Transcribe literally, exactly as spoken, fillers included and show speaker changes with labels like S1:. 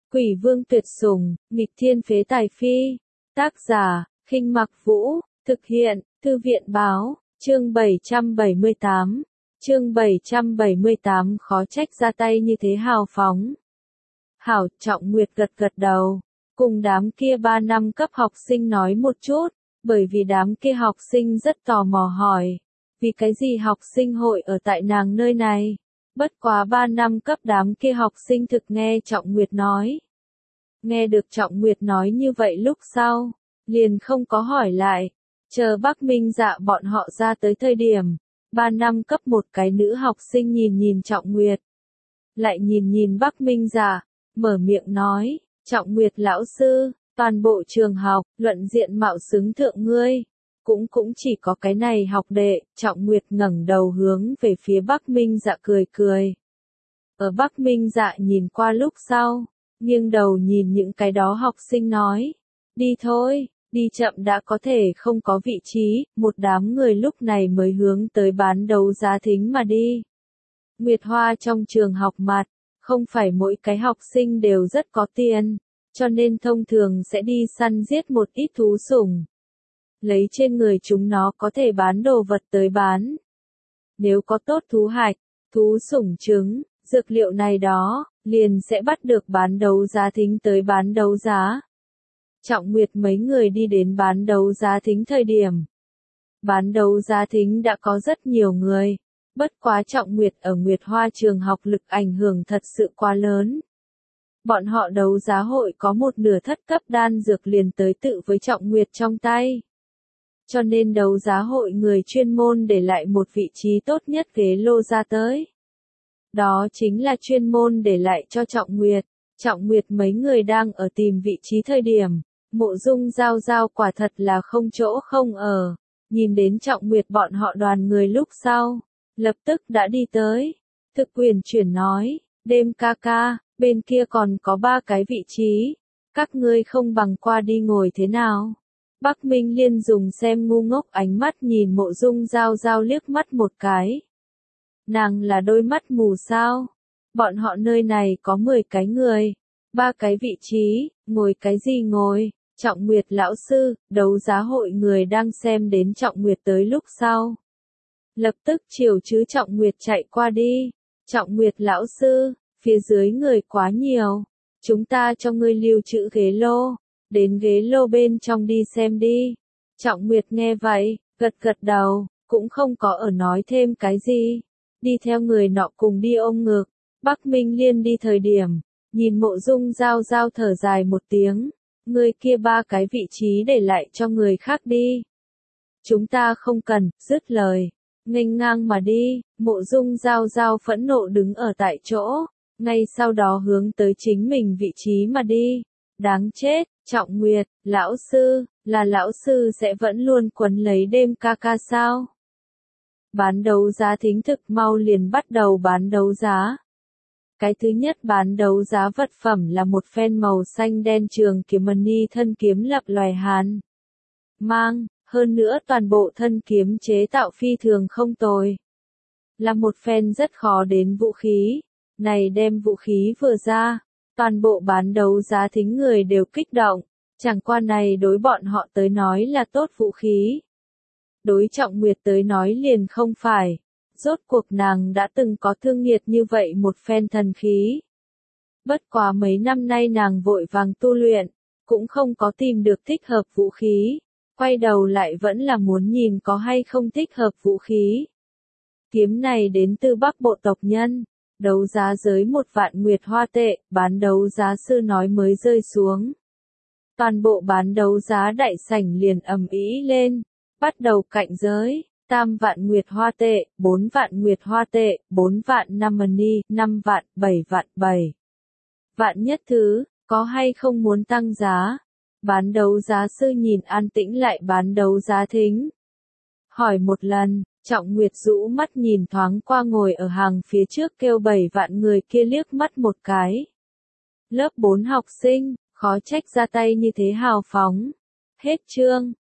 S1: Quỷ vương tuyệt sủng, nghịch thiên phế tài phi. Tác giả, Khinh Mặc Vũ, thực hiện, Thư viện báo, chương bảy trăm bảy mươi tám. Chương bảy trăm bảy mươi tám khó trách ra tay như thế hào phóng. Hảo, Trọng Nguyệt gật gật đầu, cùng đám kia ba năm cấp học sinh nói một chút, bởi vì đám kia học sinh rất tò mò hỏi, vì cái gì học sinh hội ở tại nàng nơi này. Bất quá ba năm cấp đám kia học sinh thực nghe Trọng Nguyệt nói. Nghe được Trọng Nguyệt nói như vậy lúc sau, liền không có hỏi lại, chờ Bắc Minh Dạ bọn họ ra tới thời điểm, ba năm cấp một cái nữ học sinh nhìn nhìn Trọng Nguyệt. Lại nhìn nhìn Bắc Minh Dạ, mở miệng nói, Trọng Nguyệt lão sư, toàn bộ trường học, luận diện mạo xứng thượng ngươi. Cũng cũng chỉ có cái này học đệ, Trọng Nguyệt ngẩng đầu hướng về phía Bắc Minh Dạ cười cười. Ở Bắc Minh Dạ nhìn qua lúc sau, nghiêng đầu nhìn những cái đó học sinh nói, đi thôi, đi chậm đã có thể không có vị trí, một đám người lúc này mới hướng tới bán đấu giá thính mà đi. Nguyệt Hoa trong trường học mặt, không phải mỗi cái học sinh đều rất có tiền, cho nên thông thường sẽ đi săn giết một ít thú sủng. Lấy trên người chúng nó có thể bán đồ vật tới bán. Nếu có tốt thú hạch, thú sủng trứng, dược liệu này đó, liền sẽ bắt được bán đấu giá thính tới bán đấu giá. Trọng Nguyệt mấy người đi đến bán đấu giá thính thời điểm. Bán đấu giá thính đã có rất nhiều người, bất quá Trọng Nguyệt ở Nguyệt Hoa trường học lực ảnh hưởng thật sự quá lớn. Bọn họ đấu giá hội có một nửa thất cấp đan dược liền tới tự với Trọng Nguyệt trong tay. Cho nên đấu giá hội người chuyên môn để lại một vị trí tốt nhất ghế lô ra tới. Đó chính là chuyên môn để lại cho Trọng Nguyệt. Trọng Nguyệt mấy người đang ở tìm vị trí thời điểm, Mộ Dung Giao Giao quả thật là không chỗ không ở. Nhìn đến Trọng Nguyệt bọn họ đoàn người lúc sau, lập tức đã đi tới. Thực quyền chuyển nói, đêm ca ca, bên kia còn có ba cái vị trí, các ngươi không bằng qua đi ngồi thế nào? Bắc Minh Liên dùng xem ngu ngốc ánh mắt nhìn Mộ Dung Giao Giao liếc mắt một cái. Nàng là đôi mắt mù sao? Bọn họ nơi này có mười cái người, ba cái vị trí, ngồi cái gì ngồi? Trọng Nguyệt lão sư, đấu giá hội người đang xem đến Trọng Nguyệt tới lúc sau. Lập tức chiều chứ Trọng Nguyệt chạy qua đi. Trọng Nguyệt lão sư, phía dưới người quá nhiều, chúng ta cho ngươi lưu trữ ghế lô. Đến ghế lô bên trong đi xem đi. Trọng Nguyệt nghe vậy, gật gật đầu, cũng không có ở nói thêm cái gì. Đi theo người nọ cùng đi ôm ngực. Bắc Minh Liên đi thời điểm, nhìn Mộ Dung Giao Giao thở dài một tiếng. Người kia ba cái vị trí để lại cho người khác đi. Chúng ta không cần, dứt lời. Nghênh ngang mà đi, Mộ Dung Giao Giao phẫn nộ đứng ở tại chỗ. Ngay sau đó hướng tới chính mình vị trí mà đi. Đáng chết, Trọng Nguyệt, lão sư, là lão sư sẽ vẫn luôn quấn lấy đêm ca ca sao? Bán đấu giá thính thực mau liền bắt đầu bán đấu giá. Cái thứ nhất bán đấu giá vật phẩm là một phen màu xanh đen trường kiếm mani thân kiếm lập loài hàn. Mang, hơn nữa toàn bộ thân kiếm chế tạo phi thường không tồi. Là một phen rất khó đến vũ khí, này đem vũ khí vừa ra. Toàn bộ bán đấu giá thính người đều kích động, chẳng qua này đối bọn họ tới nói là tốt vũ khí. Đối Trọng Nguyệt tới nói liền không phải, rốt cuộc nàng đã từng có thương nghiệt như vậy một phen thần khí. Bất quá mấy năm nay nàng vội vàng tu luyện, cũng không có tìm được thích hợp vũ khí, quay đầu lại vẫn là muốn nhìn có hay không thích hợp vũ khí. Kiếm này đến từ Bắc bộ tộc nhân. Đấu giá giới một vạn nguyệt hoa tệ, bán đấu giá sư nói mới rơi xuống. Toàn bộ bán đấu giá đại sảnh liền ầm ĩ lên, bắt đầu cạnh giới, tam vạn nguyệt hoa tệ, bốn vạn nguyệt hoa tệ, bốn vạn năm money, năm vạn, bảy vạn, bảy vạn nhất thứ, có hay không muốn tăng giá? Bán đấu giá sư nhìn an tĩnh lại bán đấu giá thính. Hỏi một lần. Trọng Nguyệt rũ mắt nhìn thoáng qua ngồi ở hàng phía trước kêu bảy vạn người kia liếc mắt một cái. Lớp bốn học sinh, khó trách ra tay như thế hào phóng. Hết chương.